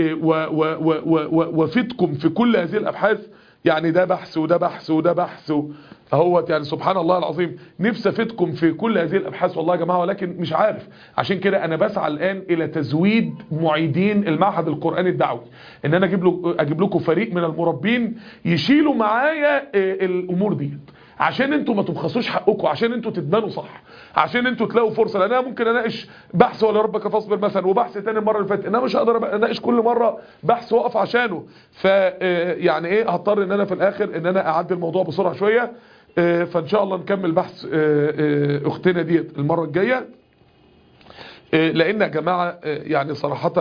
وافيدكم في كل هذه الابحاث. يعني ده بحث وده بحث وده بحث اهوت. يعني سبحان الله العظيم نفسي افيدكم في كل هذه الابحاث والله يا جماعه، ولكن مش عارف. عشان كده انا بسعى الان الى تزويد معيدين المعهد القرآني الدعوي، ان انا اجيب له اجيب لكم فريق من المربين يشيلوا معايا الامور دي، عشان انتوا ما تبخسوش حقكم، عشان انتوا تتبنوا صح، عشان انتوا تلاقوا فرصه. لان انا ممكن اناقش بحث ولا ربك فاصبر مثلا وبحث تاني المره اللي فاتت، انا مش هقدر اناقش كل مره بحث واقف عشانه. ف يعني ايه هضطر ان انا في الاخر ان انا اعدي الموضوع بسرعه شويه. فان شاء الله نكمل بحث اختنا ديت المره الجايه. لان يا جماعه يعني صراحه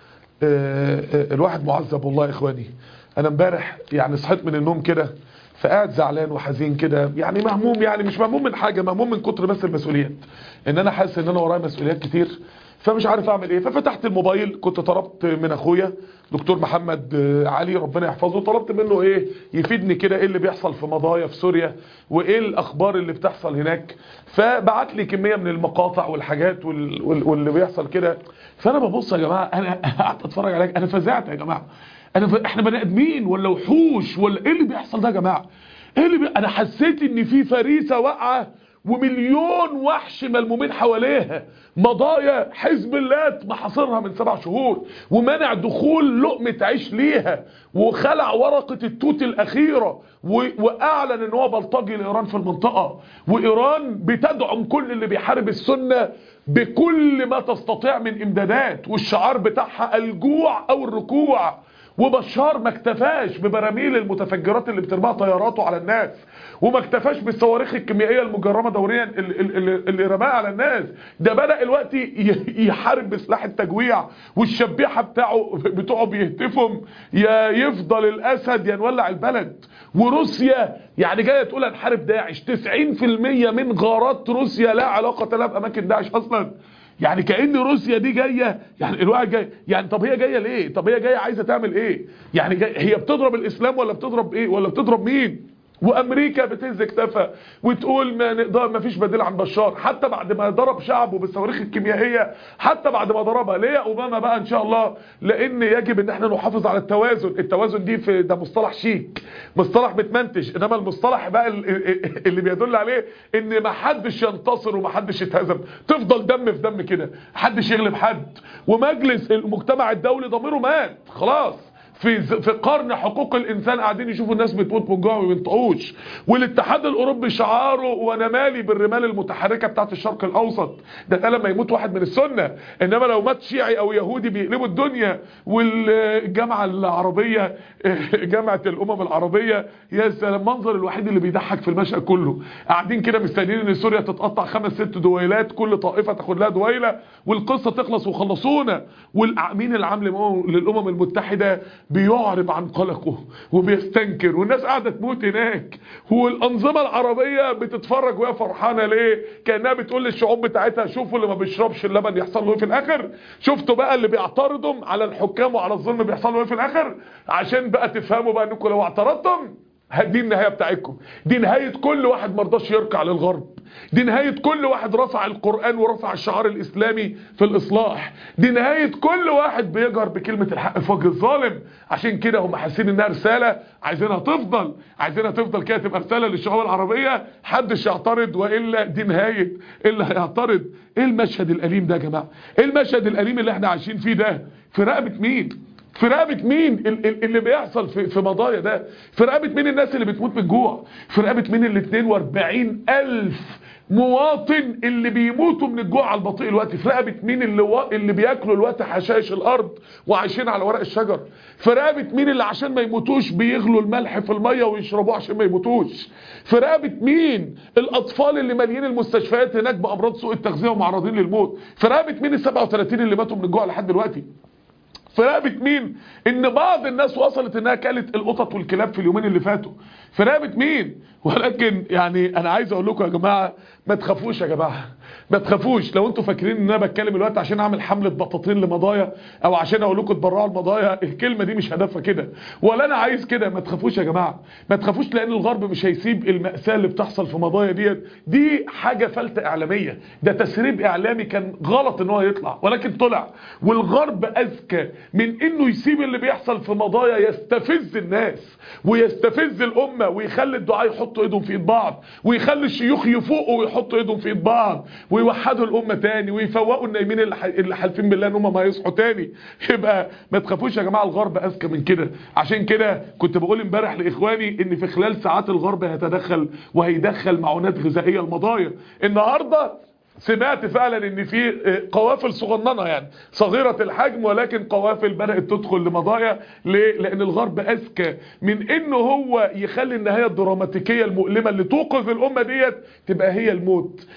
الواحد معذب والله يا اخواني. انا امبارح يعني صحيت من النوم كده فقاعد زعلان وحزين كده، يعني مهموم، يعني مش مهموم من حاجه، مهموم من كتر بس المسؤوليات، ان انا حاسس ان انا ورايا مسؤوليات كتير فمش عارف اعمل ايه. ففتحت الموبايل، كنت طلبت من اخويا دكتور محمد علي ربنا يحفظه، طلبت منه ايه يفيدني كده ايه اللي بيحصل في مضايا في سوريا وايه الاخبار اللي بتحصل هناك. فبعت لي كميه من المقاطع والحاجات واللي بيحصل كده. فانا ببص يا جماعه، انا قعدت اتفرج عليك، انا فزعت يا جماعه. انا ف... احنا بني ادمين ولا وحوش ولا ايه اللي بيحصل ده يا جماعه؟ ايه اللي بي... انا حسيت ان في فريسه واقعه ومليون وحش ملمومين حواليها. مضايا حزب الله محاصرها من سبع شهور ومنع دخول لقمه عيش ليها، وخلع ورقه التوت الاخيره، و... واعلن ان هو بلطجي لايران في المنطقه، وايران بتدعم كل اللي بيحارب السنه بكل ما تستطيع من امدادات، والشعار بتاعها الجوع او الركوع. وبشار ما اكتفاش ببراميل المتفجرات اللي بترميها طياراته على الناس، وما اكتفاش بالصواريخ الكيميائيه المجرمه دوريا اللي, اللي رماها على الناس. ده بدا الوقت يحارب بسلاح التجويع، والشبيحه بتاعه بتوعه بيهتفهم يا يفضل الاسد يا نولع البلد. وروسيا يعني جايه تقول هنحارب داعش. تسعين في المية من غارات روسيا لا علاقه لها باماكن داعش اصلا. يعني كأن روسيا دي جاية، يعني الواحد جاي يعني طب هي جاية ليه؟ طب هي جاية عايزة تعمل ايه؟ يعني جاي هي بتضرب الاسلام ولا بتضرب ايه؟ ولا بتضرب مين؟ وامريكا بتهز كتافها وتقول ما نقدر، ما فيش بديل عن بشار، حتى بعد ما ضرب شعبه بالصواريخ الكيميائيه، حتى بعد ما ضربها. ليه يا اوباما بقى ان شاء الله؟ لان يجب ان احنا نحافظ على التوازن. التوازن دي في ده مصطلح شيك، مصطلح بتمنتج، انما المصطلح بقى اللي بيدل عليه ان ما حدش ينتصر وما حدش يتهزم، تفضل دم في دم كده، محدش يغلب حد. ومجلس المجتمع الدولي ضميره مات خلاص. في في قرن حقوق الانسان قاعدين يشوفوا الناس بتموت من جوع وما بينطقوش، والاتحاد الاوروبي شعاره وانا مالي بالرمال المتحركه بتاعت الشرق الاوسط. ده ده لما يموت واحد من السنه، انما لو مات شيعي او يهودي بيقلبوا الدنيا. والجامعه العربيه جامعه الامم العربيه، يا سلام، المنظر الوحيد اللي بيضحك في المشهد كله، قاعدين كده مستنيين ان سوريا تتقطع خمس ست دويلات، كل طائفه تاخد لها دويله والقصه تخلص وخلصونا. والامين العام للامم المتحده بيعرب عن قلقه وبيستنكر، والناس قاعده تموت هناك، والانظمه العربيه بتتفرج وهي فرحانه. ليه؟ كانها بتقول للشعوب بتاعتها شوفوا اللي ما بيشربش اللبن يحصل له ايه في الاخر، شفتوا بقى اللي بيعترضوا على الحكام وعلى الظلم بيحصل له ايه في الاخر، عشان بقى تفهموا بقى انكم لو اعترضتم دي النهايه بتاعتكم، دي نهايه كل واحد مرضاش يركع للغرب، دي نهايه كل واحد رفع القرآن ورفع الشعار الاسلامي في الاصلاح، دي نهايه كل واحد بيجهر بكلمه الحق في وجه الظالم. عشان كده هم حاسين انها رساله عايزينها تفضل، عايزينها تفضل كده، تبقى رساله للشعوب العربيه محدش يعترض، والا دي نهايه اللي هيعترض. ايه المشهد الاليم ده يا جماعه؟ ايه المشهد الاليم اللي احنا عايشين فيه ده؟ في رقبه مين؟ في رقبة مين اللي بيحصل في في مضايا ده؟ في رقبة مين الناس اللي بتموت من الجوع؟ في رقبة مين ال اتنين واربعين ألف مواطن اللي بيموتوا من الجوع على البطيء الوقت؟ في رقبة مين اللي و... اللي بياكلوا الوقت حشائش الارض وعايشين على ورق الشجر؟ في رقبة مين اللي عشان ما يموتوش بيغلوا الملح في الميه ويشربوه عشان ما يموتوش؟ في رقبة مين الاطفال اللي مالين المستشفيات هناك بامراض سوء التغذيه ومعرضين للموت؟ في رقبة مين ال سبعة وتلاتين اللي ماتوا من الجوع لحد دلوقتي؟ في رقبة مين ان بعض الناس وصلت انها كلت القطط والكلاب في اليومين اللي فاتوا؟ في رقبة مين؟ ولكن يعني انا عايز اقول لكم يا جماعه ما تخافوش يا جماعه، ما تخافوش. لو انتوا فاكرين ان انا بتكلم دلوقتي عشان اعمل حمله بطاطين لمضايا او عشان اقول لكم اتبرعوا المضايا، الكلمه دي مش هدفها كده، ولا انا عايز كده. ما تخافوش يا جماعه، ما تخافوش، لان الغرب مش هيسيب المأساة اللي بتحصل في مضايا ديت. دي حاجه فلتة اعلاميه، ده تسريب اعلامي كان غلط ان هو يطلع، ولكن طلع. والغرب اذكى من انه يسيب اللي بيحصل في مضايا يستفز الناس ويستفز الامه ويخلي الدعاء يحطوا ايدهم في ايد بعض، ويخلي الشيوخ يفوقوا ويحطوا ايدهم في ايد بعض، ويوحدوا الامه تاني، ويفوقوا النايمين اللي حالفين بالله ان هم ما يصحوا تاني. يبقى ما تخافوش يا جماعه، الغرب اذكى من كده. عشان كده كنت بقول امبارح لاخواني ان في خلال ساعات الغرب هيتدخل وهيدخل معونات غذائيه لمضايا. النهارده سمعت فعلا ان في قوافل صغننه يعني صغيره الحجم، ولكن قوافل بدات تدخل لمضايا. ليه؟ لان الغرب اذكى من انه هو يخلي النهايه الدراماتيكيه المؤلمه اللي توقظ الامه ديت تبقى هي الموت.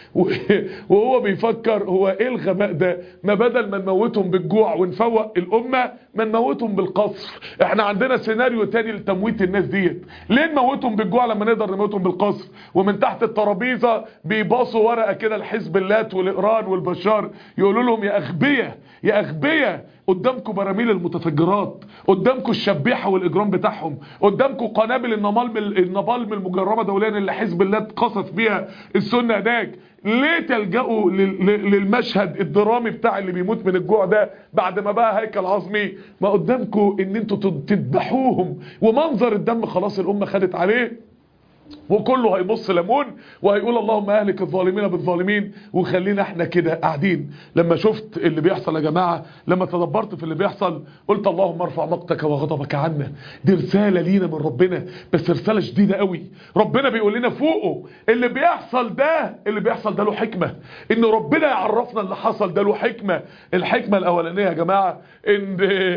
وهو بيفكر هو ايه الغباء ده؟ ما بدل ما نموتهم بالجوع ونفوق الامه ما نموتهم بالقصف. احنا عندنا سيناريو تاني لتمويت الناس ديت. ليه نموتهم بالجوع لما نقدر نموتهم بالقصف؟ ومن تحت الترابيزه بيباصوا ورقه كده لحزب اللات والإيران والبشار، يقولوا لهم يا أغبية يا أغبية، قدامكم براميل المتفجرات، قدامكم الشبيحة والإجرام بتاعهم، قدامكم قنابل النابالم النابالم المجرمة دوليا اللي حزب الله قصف بيها السنة هناك. ليه تلجأوا للمشهد الدرامي بتاع اللي بيموت من الجوع ده بعد ما بقى هيكل عظمي؟ ما قدامكم ان انتوا تذبحوهم، ومنظر الدم خلاص الأمة خدت عليه، وكله هيبص ليمون وهيقول اللهم اهلك الظالمين بالظالمين. وخلينا احنا كده قاعدين. لما شفت اللي بيحصل يا جماعه، لما تدبرت في اللي بيحصل، قلت اللهم ارفع مقتك وغضبك عنا. دي رساله لينا من ربنا، بس رساله شديده قوي. ربنا بيقول لنا فوقه اللي بيحصل ده، اللي بيحصل ده له حكمه، ان ربنا يعرفنا اللي حصل ده له حكمه. الحكمه الاولانيه يا جماعه ان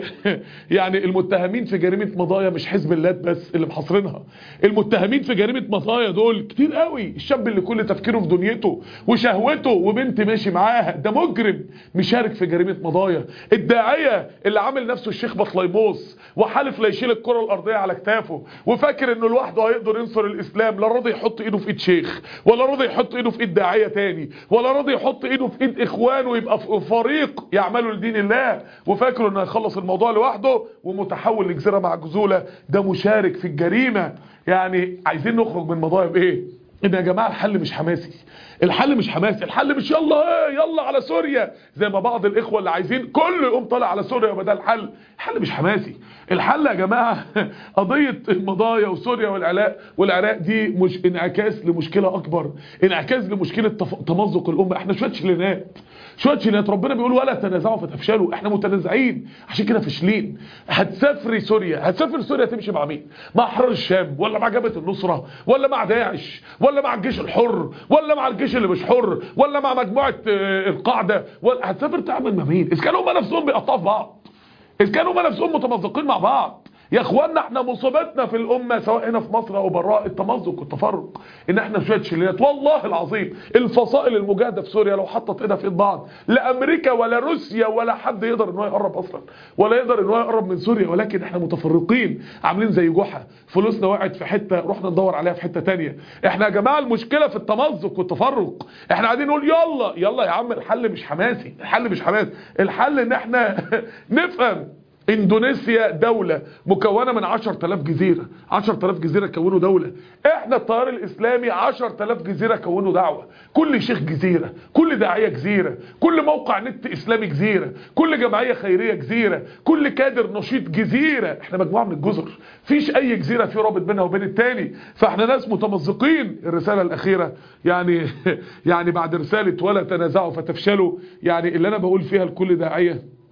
يعني المتهمين في جريمه مضايا مش حزب الله بس اللي محاصرينها، المتهمين في جريمه مضايا دول كتير قوي. الشاب اللي كل تفكيره في دنيته وشهوته وبنت ماشي معاها ده مجرم مشارك في جريمه مضايا. الداعيه اللي عامل نفسه الشيخ بطليموس وحالف لا يشيل الكره الارضيه على كتافه وفاكر انه لوحده هيقدر ينصر الاسلام، لا راضي يحط ايده في ايد شيخ، ولا راضي يحط ايده في ايد داعيه تاني، ولا راضي يحط ايده في ايد اخوانه ويبقى في فريق يعملوا لدين الله، وفاكر انه هيخلص الموضوع لوحده ومتحول لجزيره مع جزوله. ده مشارك في الجريمه. يعني عايزين نخرج من مضايا بايه؟ ان يا جماعه الحل مش حماسي، الحل مش حماسي، الحل مش يلا ايه يلا على سوريا زي ما بعض الاخوه اللي عايزين كله يقوم طالع على سوريا وبدل الحل. الحل مش حماسي، الحل يا جماعه قضيه المضايا وسوريا والعراق والعراق دي مش انعكاس لمشكله اكبر، انعكاس لمشكله تمزق الامه. احنا شويه شلينات شويه شلينات. ربنا بيقول ولا تنازعوا فتفشلوا، احنا متنازعين عشان كده فاشلين. هتسافري سوريا، هتسافر سوريا تمشي مع مين؟ مع احرار الشام ولا مع جبهه النصره ولا مع داعش ولا مع الجيش الحر ولا مع الجيش اللي مش حر ولا مع مجموعه القاعده؟ ولا هتسافر تعمل مع مين اذا كانوا هم نفسهم بيقطعوا في بعض، اذا كانوا هم نفسهم متمزقين مع بعض؟ يا اخوانا احنا مصيبتنا في الامه سواء هنا في مصر او براء التمزق والتفرق، ان احنا شويه شليات. والله العظيم الفصائل المجاهده في سوريا لو حطت ايدها في ايد بعض لا امريكا ولا روسيا ولا حد يقدر ان هو يقرب اصلا، ولا يقدر ان هو يقرب من سوريا. ولكن احنا متفرقين عاملين زي جحا، فلوسنا وقعت في حته رحنا ندور عليها في حته ثانيه. احنا يا جماعه المشكله في التمزق والتفرق. احنا قاعدين نقول يلا يلا يا عم، الحل مش حماسي، الحل مش حماسي، الحل ان احنا نفهم اندونيسيا دولة مكونة من عشرة آلاف جزيرة، عشرة آلاف جزيرة كونوا دولة. احنا التيار الاسلامي عشرة آلاف جزيرة كونوا دعوة، كل شيخ جزيرة، كل داعية جزيرة، كل موقع نت اسلامي جزيرة، كل جمعية خيرية جزيرة، كل كادر نشيط جزيرة. احنا مجموعة من الجزر، فيش اي جزيرة في رابط بينها وبين التاني، فاحنا ناس متمزقين. الرسالة الاخيرة يعني يعني بعد رسالة ولا تنازعوا فتفشلوا، يعني اللي انا بقول فيها لكل داعية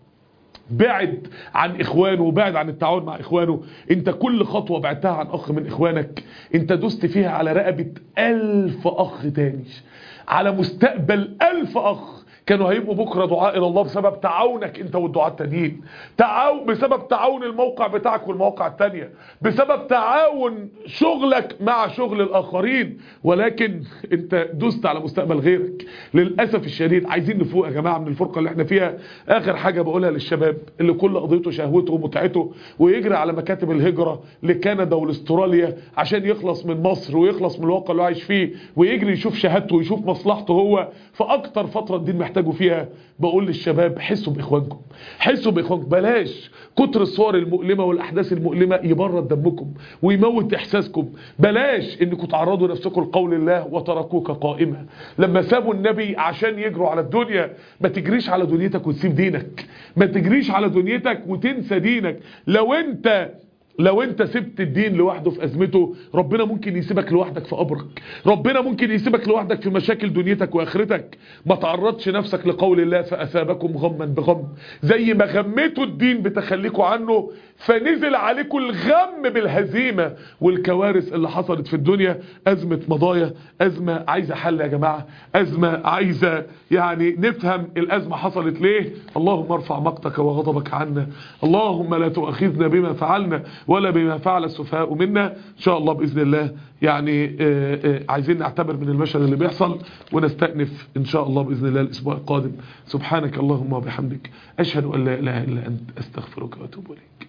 بعد عن اخوانه وبعد عن التعاون مع اخوانه. انت كل خطوة بعدتها عن اخ من اخوانك انت دوست فيها على رقبة الف اخ تاني، على مستقبل الف اخ كانوا هيبقوا بكرة دعاء الى الله بسبب تعاونك انت والدعاء التانيين، تعاون بسبب تعاون الموقع بتاعك والمواقع التانية، بسبب تعاون شغلك مع شغل الاخرين. ولكن انت دوست على مستقبل غيرك. للأسف الشديد عايزين نفوق يا جماعة من الفرقة اللي احنا فيها. اخر حاجة بقولها للشباب اللي كل قضيته شهوته ومتعته ويجري على مكاتب الهجرة لكندا والاستراليا عشان يخلص من مصر ويخلص من الواقع اللي عايش فيه ويجري يشوف شهادته ويشوف مصلحته هو في اكتر فترة الدين محتاجه فيها. بقول للشباب حسوا باخوانكم، حسوا باخوانكم. بلاش كتر الصور المؤلمة والاحداث المؤلمة يبرد دمكم ويموت احساسكم. بلاش انكم تعرضوا نفسكم لقول الله وتركوك قائمة لما سابوا النبي عشان يجروا على الدنيا. ما تجريش على دنيتك وتسيب دينك، ما تجريش على دنيتك وتنسى دينك. لو انت لو انت سبت الدين لوحده في ازمته ربنا ممكن يسيبك لوحدك في قبرك، ربنا ممكن يسيبك لوحدك في مشاكل دنيتك واخرتك. ما تعرضش نفسك لقول الله فاثابكم غما بغم، زي ما غميتوا الدين بتخليكوا عنه فنزل عليكم الغم بالهزيمة والكوارث اللي حصلت في الدنيا. ازمة مضايا، ازمة عايزة حل يا جماعة، ازمة عايزة يعني نفهم الازمة حصلت ليه. اللهم ارفع مقتك وغضبك عنا، اللهم لا تؤاخذنا بما فعلنا ولا بما فعل السفهاء منا. ان شاء الله باذن الله يعني آآ آآ عايزين نعتبر من المشهد اللي بيحصل ونستأنف ان شاء الله باذن الله الاسبوع القادم. سبحانك اللهم وبحمدك اشهد ان لا اله الا انت استغفرك واتوب اليك.